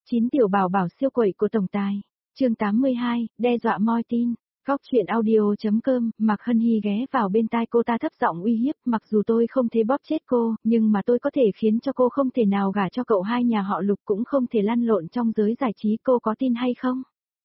9 tiểu bảo bảo siêu quậy của tổng tài. Chương 82, đe dọa moi tin. Góc chuyện audio.com, Mạc Hân Hi ghé vào bên tai cô ta thấp giọng uy hiếp, mặc dù tôi không thể bóp chết cô, nhưng mà tôi có thể khiến cho cô không thể nào gả cho cậu hai nhà họ Lục, cũng không thể lăn lộn trong giới giải trí, cô có tin hay không?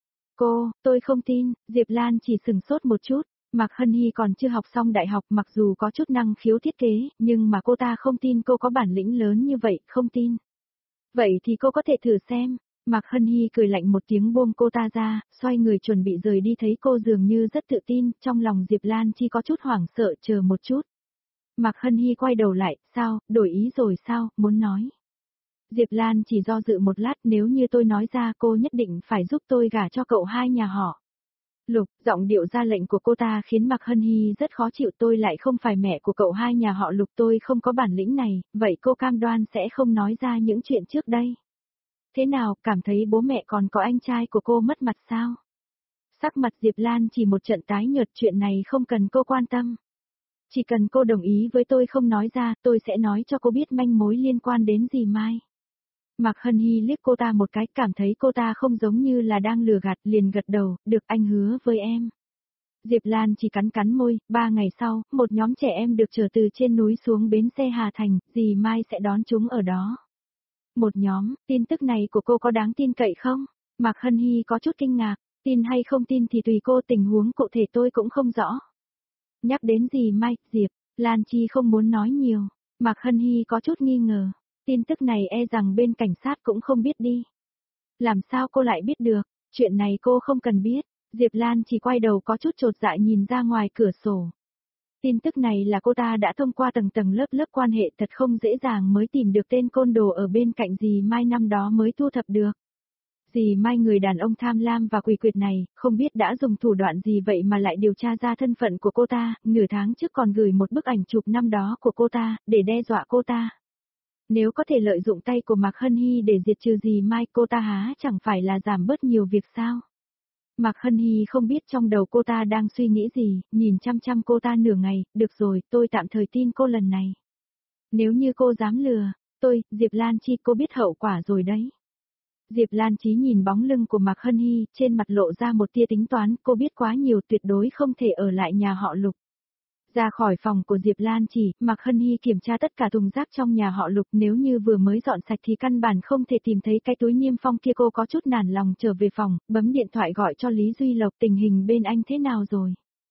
Tôi không tin. Diệp Lan chỉ sừng sốt một chút. Mạc Hân Hi còn chưa học xong đại học, mặc dù có chút năng khiếu thiết kế, nhưng mà cô ta không tin cô có bản lĩnh lớn như vậy, không tin. Vậy thì cô có thể thử xem. Mạc Hân Hi cười lạnh một tiếng buông cô ta ra, xoay người chuẩn bị rời đi, thấy cô dường như rất tự tin, trong lòng Diệp Lan chỉ có chút hoảng sợ, chờ một chút. Mạc Hân Hi quay đầu lại, sao, đổi ý rồi sao, muốn nói. Diệp Lan chỉ do dự một lát, nếu như tôi nói ra cô nhất định phải giúp tôi gả cho cậu hai nhà họ Lục. Giọng điệu ra lệnh của cô ta khiến Mạc Hân Hi rất khó chịu, tôi lại không phải mẹ của cậu hai nhà họ Lục, tôi không có bản lĩnh này, vậy cô cam đoan sẽ không nói ra những chuyện trước đây. Thế nào, cảm thấy bố mẹ còn có anh trai của cô mất mặt sao? Sắc mặt Diệp Lan chỉ một trận tái nhợt, chuyện này không cần cô quan tâm. Chỉ cần cô đồng ý với tôi không nói ra, tôi sẽ nói cho cô biết manh mối liên quan đến dì Mai. Mạc Hân Hi liếc cô ta một cái, cảm thấy cô ta không giống như là đang lừa gạt, liền gật đầu, được, anh hứa với em. Diệp Lan chỉ cắn cắn môi. 3 ngày sau, một nhóm trẻ em được chở từ trên núi xuống bến xe Hà Thành, dì Mai sẽ đón chúng ở đó. Một nhóm, tin tức này của cô có đáng tin cậy không? Mạc Hân Hi có chút kinh ngạc, tin hay không tin thì tùy cô, tình huống cụ thể tôi cũng không rõ. Nhắc đến dì Mai, Diệp Lan Chi không muốn nói nhiều. Mạc Hân Hi có chút nghi ngờ, tin tức này e rằng bên cảnh sát cũng không biết đi. Làm sao cô lại biết được, chuyện này cô không cần biết. Diệp Lan chỉ quay đầu có chút chột dạ nhìn ra ngoài cửa sổ. Tin tức này là cô ta đã thông qua tầng tầng lớp lớp quan hệ, thật không dễ dàng mới tìm được tên côn đồ ở bên cạnh dì Mai năm đó mới thu thập được. Dì Mai, người đàn ông tham lam và quỷ quyệt này, không biết đã dùng thủ đoạn gì vậy mà lại điều tra ra thân phận của cô ta, nửa tháng trước còn gửi một bức ảnh chụp năm đó của cô ta, để đe dọa cô ta. Nếu có thể lợi dụng tay của Mạc Hân Hi để diệt trừ dì Mai, cô ta há chẳng phải là giảm bớt nhiều việc sao? Mạc Hân Hi không biết trong đầu cô ta đang suy nghĩ gì, nhìn chăm chăm cô ta nửa ngày, được rồi, tôi tạm thời tin cô lần này. Nếu như cô dám lừa tôi, Diệp Lan Chi, cô biết hậu quả rồi đấy. Diệp Lan Chí nhìn bóng lưng của Mạc Hân Hi, trên mặt lộ ra một tia tính toán, cô biết quá nhiều, tuyệt đối không thể ở lại nhà họ Lục. Ra khỏi phòng của Diệp Lan Chỉ, Mạc Hân Hi kiểm tra tất cả thùng rác trong nhà họ Lục, nếu như vừa mới dọn sạch thì căn bản không thể tìm thấy cái túi niêm phong kia. Cô có chút nản lòng trở về phòng, bấm điện thoại gọi cho Lý Duy Lộc, tình hình bên anh thế nào rồi?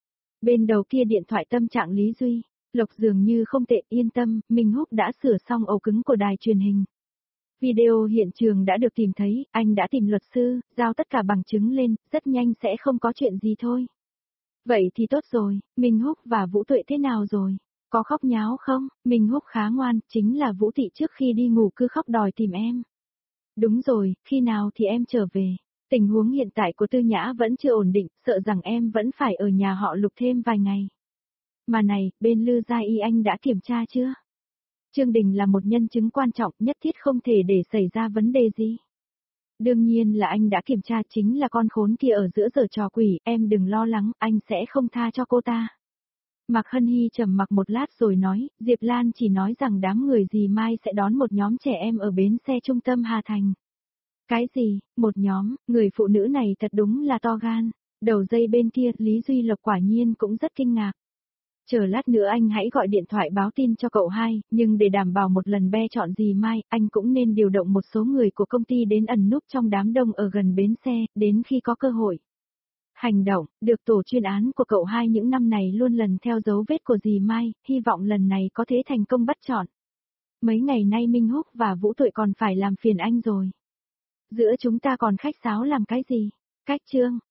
Bên đầu kia điện thoại, tâm trạng Lý Duy Lộc dường như không tệ, yên tâm, Minh Húc đã sửa xong ổ cứng của đài truyền hình. Video hiện trường đã được tìm thấy, anh đã tìm luật sư, giao tất cả bằng chứng lên, rất nhanh sẽ không có chuyện gì thôi. Vậy thì tốt rồi. Minh Húc và Vũ Tuệ thế nào rồi? Có khóc nháo không? Minh Húc khá ngoan, chính là Vũ Thị trước khi đi ngủ cứ khóc đòi tìm em. Đúng rồi, khi nào thì em trở về? Tình huống hiện tại của Tư Nhã vẫn chưa ổn định, sợ rằng em vẫn phải ở nhà họ Lục thêm vài ngày. Mà này, bên Lư Gia Y anh đã kiểm tra chưa? Trương Đình là một nhân chứng quan trọng, nhất thiết không thể để xảy ra vấn đề gì. Đương nhiên là anh đã kiểm tra, chính là con khốn kia ở giữa giở trò quỷ, em đừng lo lắng, anh sẽ không tha cho cô ta. Mạc Hân Hi trầm mặc một lát rồi nói, Diệp Lan chỉ nói rằng đám người dì Mai sẽ đón một nhóm trẻ em ở bến xe trung tâm Hà Thành. Cái gì, một nhóm, người phụ nữ này thật đúng là to gan. Đầu dây bên kia, Lý Duy Lộc quả nhiên cũng rất kinh ngạc. Chờ lát nữa anh hãy gọi điện thoại báo tin cho cậu hai, nhưng để đảm bảo một lần be chọn dì Mai, anh cũng nên điều động một số người của công ty đến ẩn núp trong đám đông ở gần bến xe, đến khi có cơ hội. Hành động, được tổ chuyên án của cậu hai những năm này luôn lần theo dấu vết của dì Mai, hy vọng lần này có thể thành công bắt chọn. Mấy ngày nay Minh Húc và Vũ Tuệ còn phải làm phiền anh rồi. Giữa chúng ta còn khách sáo làm cái gì? Cách chương.